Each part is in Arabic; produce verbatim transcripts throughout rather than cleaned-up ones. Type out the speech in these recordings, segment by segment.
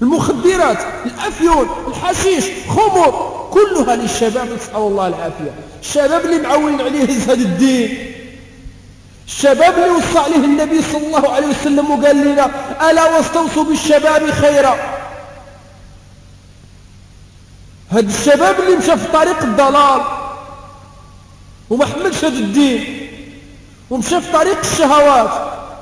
المخدرات، الأفيون، الحشيش، خمر، كلها للشباب، نسأل الله العافية. الشباب اللي معولين عليه هذا الدين، الشباب اللي وصى عليه النبي صلى الله عليه وسلم وقال لنا ألا واستوصوا بالشباب خيرا. هذا الشباب اللي مشى في طريق الضلال وما حملش هذا الدين ومشى في طريق الشهوات،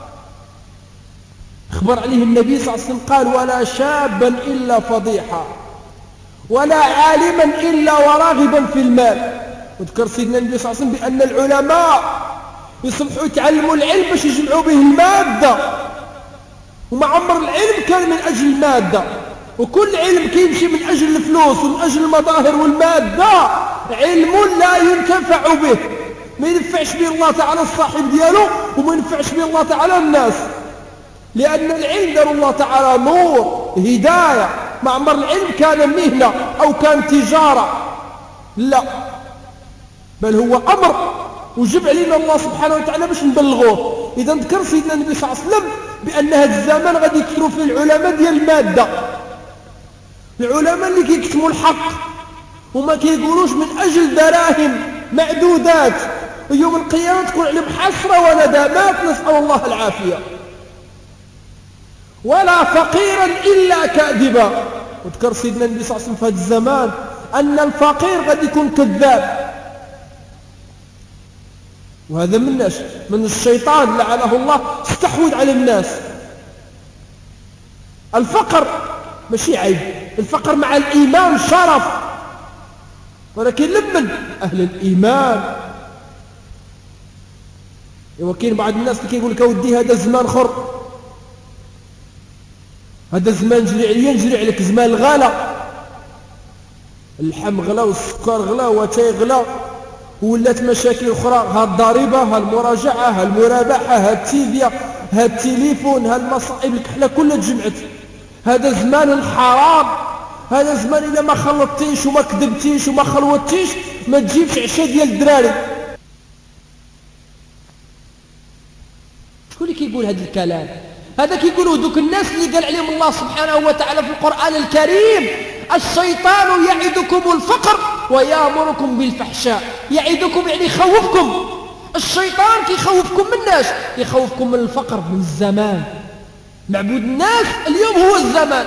اخبر عليه النبي صلى الله عليه وسلم قال ولا شابا إلا فضيحا ولا عالما إلا وراغبا في المال. وذكر سيدنا النبي صلى الله عليه وسلم بأن العلماء يصبحوا يتعلموا العلم باش يجمعوا به المادة، وما عمر العلم كان من أجل المادة، وكل علم كيمشي من أجل الفلوس ومن أجل المظاهر والمادة علم لا ينتفع به، ما ينفعش به الله تعالى الصاحب دياله وما ينفعش به الله تعالى الناس، لأن العلم دار الله تعالى نور هداية. ما عمر العلم كان مهنة أو كان تجارة، لا، بل هو أمر وجب علينا الله سبحانه وتعالى باش نبلغوه. إذا ذكر سيدنا النبي صلى الله عليه وسلم بأن هذا الزمان غادي يكثروا فيه العلماء ديال المادة، العلماء اللي كيكتموا الحق وما كيقولوش من أجل دراهم معدودات، ويوم القيامة تكون عليهم حسرة وندامات، نسأل الله العافية. ولا فقيرا إلا كاذبا. وذكر سيدنا النبي صلى الله عليه وسلم في هذا الزمان أن الفقير قد يكون كذاب، وهذا من من الشيطان لعنه الله استحوذ على الناس. الفقر ماشي عيب، الفقر مع الإيمان شرف، ولكن لمن أهل الإيمان. وكاين بعض الناس اللي كيقول لك اودي هذا زمان خر، هذا زمان جري عليا نجري عليك، زمان الغلا، اللحم غلا والسكر غلا واتاي غلا، ولات مشاكل اخرى، ها الضريبه، ها المراجعه، ها المرابحه، ها التيفيا، ها التليفون، ها المصائب الكحله كلها تجمعت. هذا زمان الحرام، هذا زمان اذا ما خلطتيش وما كذبتيش وما خلوتيش ما تجيبش عشاء ديال الدراري. شكون اللي كيقول هذا الكلام؟ هذا كيقولوا دوك الناس اللي قال عليهم الله سبحانه وتعالى في القرآن الكريم الشيطان يعدكم الفقر ويأمركم بالفحشاء. يعدكم يعني يخوفكم، الشيطان كيخوفكم من الناس، يخوفكم من الفقر، من الزمان. معبود الناس اليوم هو الزمان.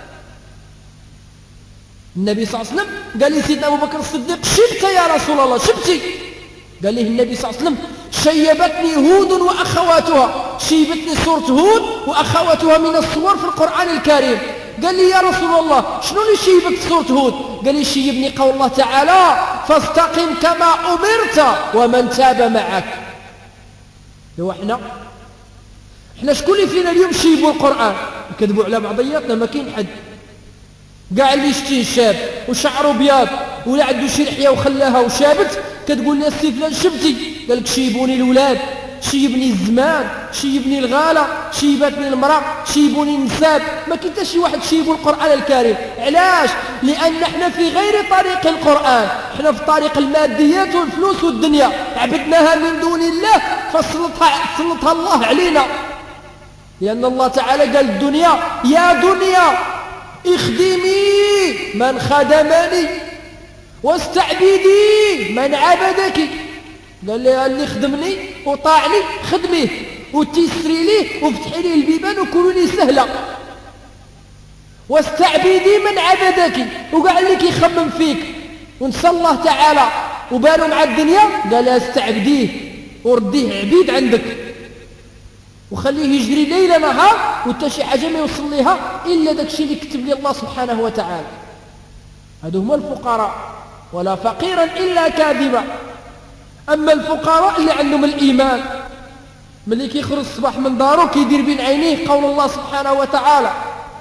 النبي صلى الله عليه وسلم قال لي سيدنا أبو بكر الصديق شبت يا رسول الله، شبتي؟ قال لي النبي صلى الله عليه وسلم شيبتني هود وأخواتها، شيبتني سورة هود وأخواتها من الصور في القرآن الكريم. قال لي يا رسول الله شنو اللي شيبك سورة هود؟ قال لي شيبني قول الله تعالى فاستقم كما أمرت ومن تاب معك. هو احنا احنا شكون اللي فينا اليوم شيبوا القرآن؟ نكذبوا على بعضياتنا، ما كاين حد. قاع اللي يشتي شاب وشعره ابيض ولا عنده شي لحيه وخلاها وشابت كتقول لي السي فلان شبتي، قالك شيبوني الاولاد، شيبني الزمان، شيبني الغاله، شيبتني المراه، شيبوني النساب. ما كاين حتى شي واحد شيبوا القرآن الكريم. علاش؟ لان احنا في غير طريق القرآن، احنا في طريق الماديات والفلوس والدنيا، عبدناها من دون الله فسلطها سلطها الله علينا. لان الله تعالى قال الدنيا يا دنيا اخدمي من خدمني واستعبدي من عبدك. قال لي اللي خدمني وطاعني خدميه وتيسري ليه وفتحي ليه البيبان وكونوا لي سهله، واستعبدي من عبدك. وقع اللي كيخمم فيك ونسى الله تعالى وبالو مع الدنيا، قال استعبديه ورديه عبيد عندك وخليه يجري ليلة نهار وانت شي حاجة ما يوصل ليها إلا داك الشيء اللي كتب لي الله سبحانه وتعالى. هذو هما الفقراء. ولا فقيرا إلا كاذبا. أما الفقراء اللي عندهم الإيمان، ملي كيخرج الصباح من دارو كيدير بين عينيه قول الله سبحانه وتعالى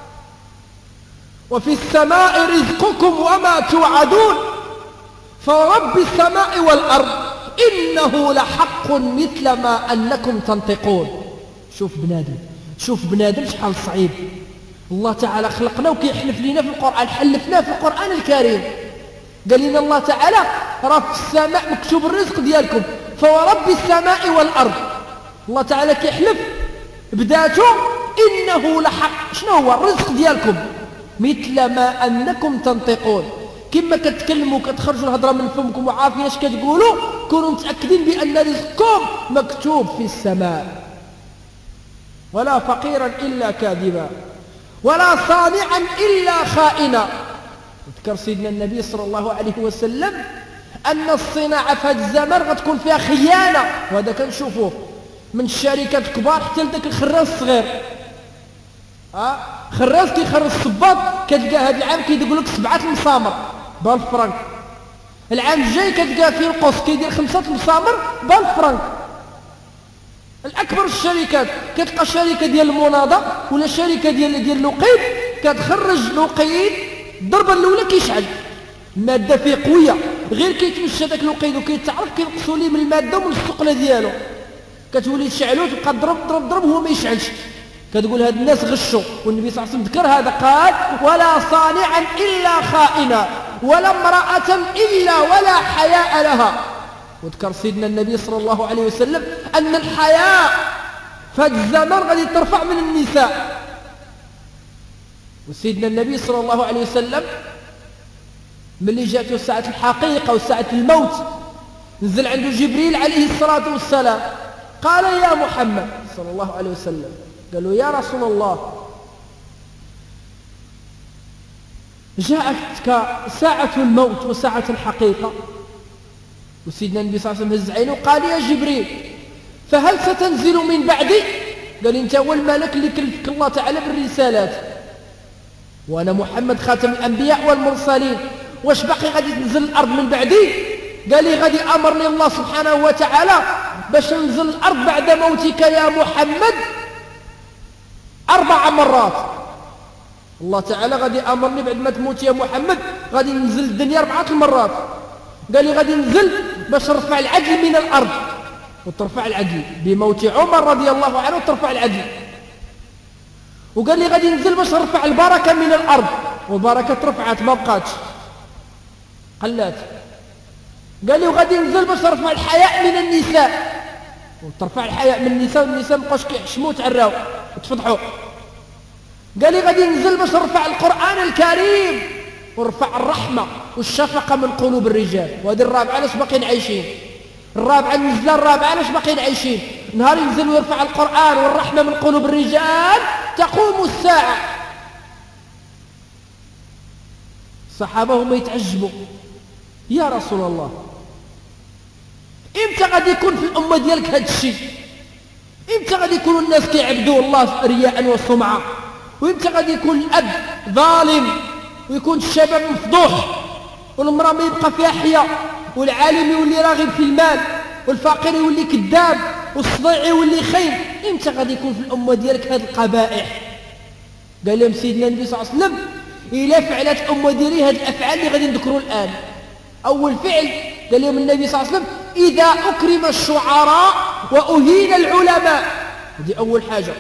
وفي السماء رزقكم وما توعدون فرب السماء والأرض إنه لحق مثل ما أنكم تنطقون. شوف بنادم، شوف بنادم شحال صعيب. الله تعالى خلقنا وكيحلف لنا في القرآن، حلفنا في القرآن الكريم، قال لنا الله تعالى راه في السماء مكتوب الرزق ديالكم فورب السماء والأرض. الله تعالى كيحلف بذاته إنه لحق. شنو هو الرزق ديالكم؟ مثل ما أنكم تنطقون، كما كتكلموا كتخرجوا الهضره من فمكم وعارفين اش كتقولوا، كونوا متاكدين بان رزقكم مكتوب في السماء. ولا فقيرا الا كاذبا ولا صانعا الا خائنا. ذكر سيدنا النبي صلى الله عليه وسلم ان الصناعه في هذا الزمان غتكون فيها خيانه، وهذا كنشوفوه من الشركات الكبار حتى لذاك الخراز الصغير. ها خراز كيخرج الصباط كتلقى هذا العام كيدير لك سبعه المسامر بألف فرنك، العام الجاي كتلقى فيه القص كيدير خمسه المسامر بألف فرنك. الاكبر الشركات كتلقى شركه ديال المناضه ولا شركه ديال ديال اللقيط كتخرج لقيط الضربه الاولى كيشعل، الماده فيه قويه، غير كيتمشى داك اللقيط وكيتعرف كينقصوا ليه من الماده ومن الثقله ديالو، كتولي تشعلو تبقى ضرب ضرب ضرب وهو ما يشعلش. كتقول هاد الناس غشوا، والنبي صلى الله عليه وسلم ذكر هذا قال ولا صانعا الا خائنا ولا امراه الا ولا حياء لها. وذكر سيدنا النبي صلى الله عليه وسلم ان الحياء في هذا الزمان غادي ترفع من النساء. وسيدنا النبي صلى الله عليه وسلم ملي جاءته ساعه الحقيقه وساعه الموت نزل عنده جبريل عليه الصلاه والسلام قال يا محمد صلى الله عليه وسلم، قال له يا رسول الله جاءتك ساعة الموت وساعة الحقيقة. وسيدنا النبي صلى الله عليه وسلم هز عينه وقال يا جبريل فهل ستنزل من بعدي؟ قال انت هو الملك اللي كلفك الله تعالى بالرسالات وانا محمد خاتم الانبياء والمرسلين، واش باقي غادي تنزل الارض من بعدي؟ قال لي غادي امرني الله سبحانه وتعالى باش ننزل الارض بعد موتك يا محمد اربع مرات. الله تعالى غادي امرني بعد ما تموت يا محمد غادي ننزل الدنيا اربعه المرات. قال لي غادي ننزل باش نرفع العدل من الارض، وترفع العدل بموت عمر رضي الله عنه وترفع العدل. وقال لي غادي ننزل باش نرفع البركه من الارض، والبركه ترفعت ما بقاتش قلات. قال لي وغادي ننزل باش نرفع الحياء من النساء، وترفع الحياء من النساء والنساء مابقاوش كيحشموا وتعراو وتفضحوا. قال لي غادي ننزل باش نرفع القرآن الكريم ونرفع الرحمة والشفقة من قلوب الرجال. وهذه الرابعة علاش باقيين عايشين؟ الرابعة النزلة الرابعة علاش باقيين عايشين؟ نهار ينزل ويرفع القرآن والرحمة من قلوب الرجال تقوم الساعة. الصحابة هما يتعجبوا يا رسول الله امتى غادي يكون في الأمة ديالك هذا الشيء؟ امتى غادي يكونوا الناس كيعبدوا الله رياء وسمعة؟ وامتى غادي يكون الأب ظالم ويكون الشباب مفضوح والمرأة ما يبقى فيها حياء والعالم يولي راغب في المال والفقير يولي كذاب والصديع يولي خايب؟ امتى غادي يكون في الأمة ديالك هذه القبائح؟ قال لهم سيدنا النبي صلى الله عليه وسلم إلا فعلت الأمة ديالي هذه الأفعال اللي غادي نذكروا الآن. أول فعل قال لهم النبي صلى الله عليه وسلم إذا أكرم الشعراء وأهين العلماء. هذه أول حاجة،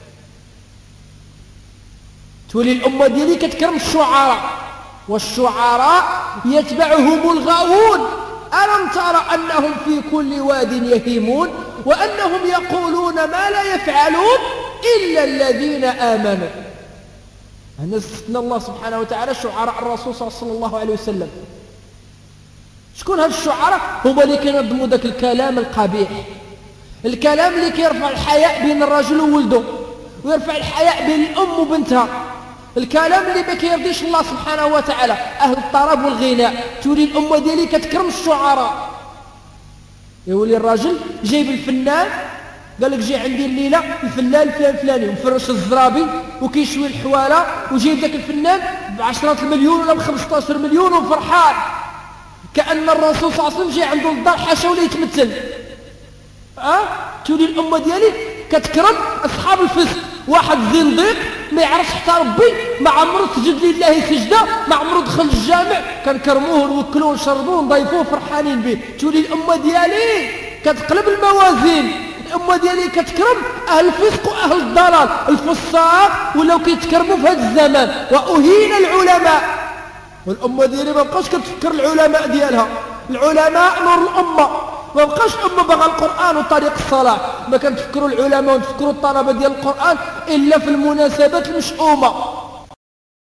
تولي الأمة ديالي كتكرم الشعراء والشعراء يتبعهم الغاوون. ألم ترى أنهم في كل واد يهيمون وأنهم يقولون ما لا يفعلون إلا الذين آمنوا. هنا استثنى الله سبحانه وتعالى شعراء الرسول صلى الله عليه وسلم. شكون هاد الشعراء؟ هما اللي كينظموا ذاك الكلام القبيح، الكلام اللي كيرفع الحياء بين الرجل وولده ويرفع الحياء بين الأم وبنتها، الكلام اللي ما كيرضيش الله سبحانه وتعالى، أهل الطرب والغناء. تولي الأمة ديالي كتكرم الشعراء. يولي الراجل جايب الفنان قال لك جي عندي الليلة الفنان الفلان فلاني ومفرش الزرابي وكيشوي الحوالة وجايب ذاك الفنان بعشرات المليون ولا بخمسطاش مليون وفرحان كأن الرسول صلى الله عليه وسلم جاي عنده الدار حاشا ولا يتمثل. أه؟ تولي الأمة ديالي كتكرم أصحاب الفسق. واحد زنديق ما يعرفش حتى ربي ما عمرو سجد لله سجدة، ما عمرو دخل الجامع، كنكرموه ونوكلوه ونشربوه ونضيفوه فرحانين به. تولي الأمة ديالي كتقلب الموازين، الأمة ديالي كتكرم أهل الفسق وأهل الضلال. الفساق ولاو كيتكرموا في هذا الزمان وأهين العلماء. والأمة ديالي ما بقاش كتفكر العلماء ديالها، العلماء نور الأمة. ما بقاش أمة بغى القرآن وطريق الصلاة، ما كنتفكروا العلماء ونتفكروا الطلبة ديال القرآن إلا في المناسبات المشؤومة.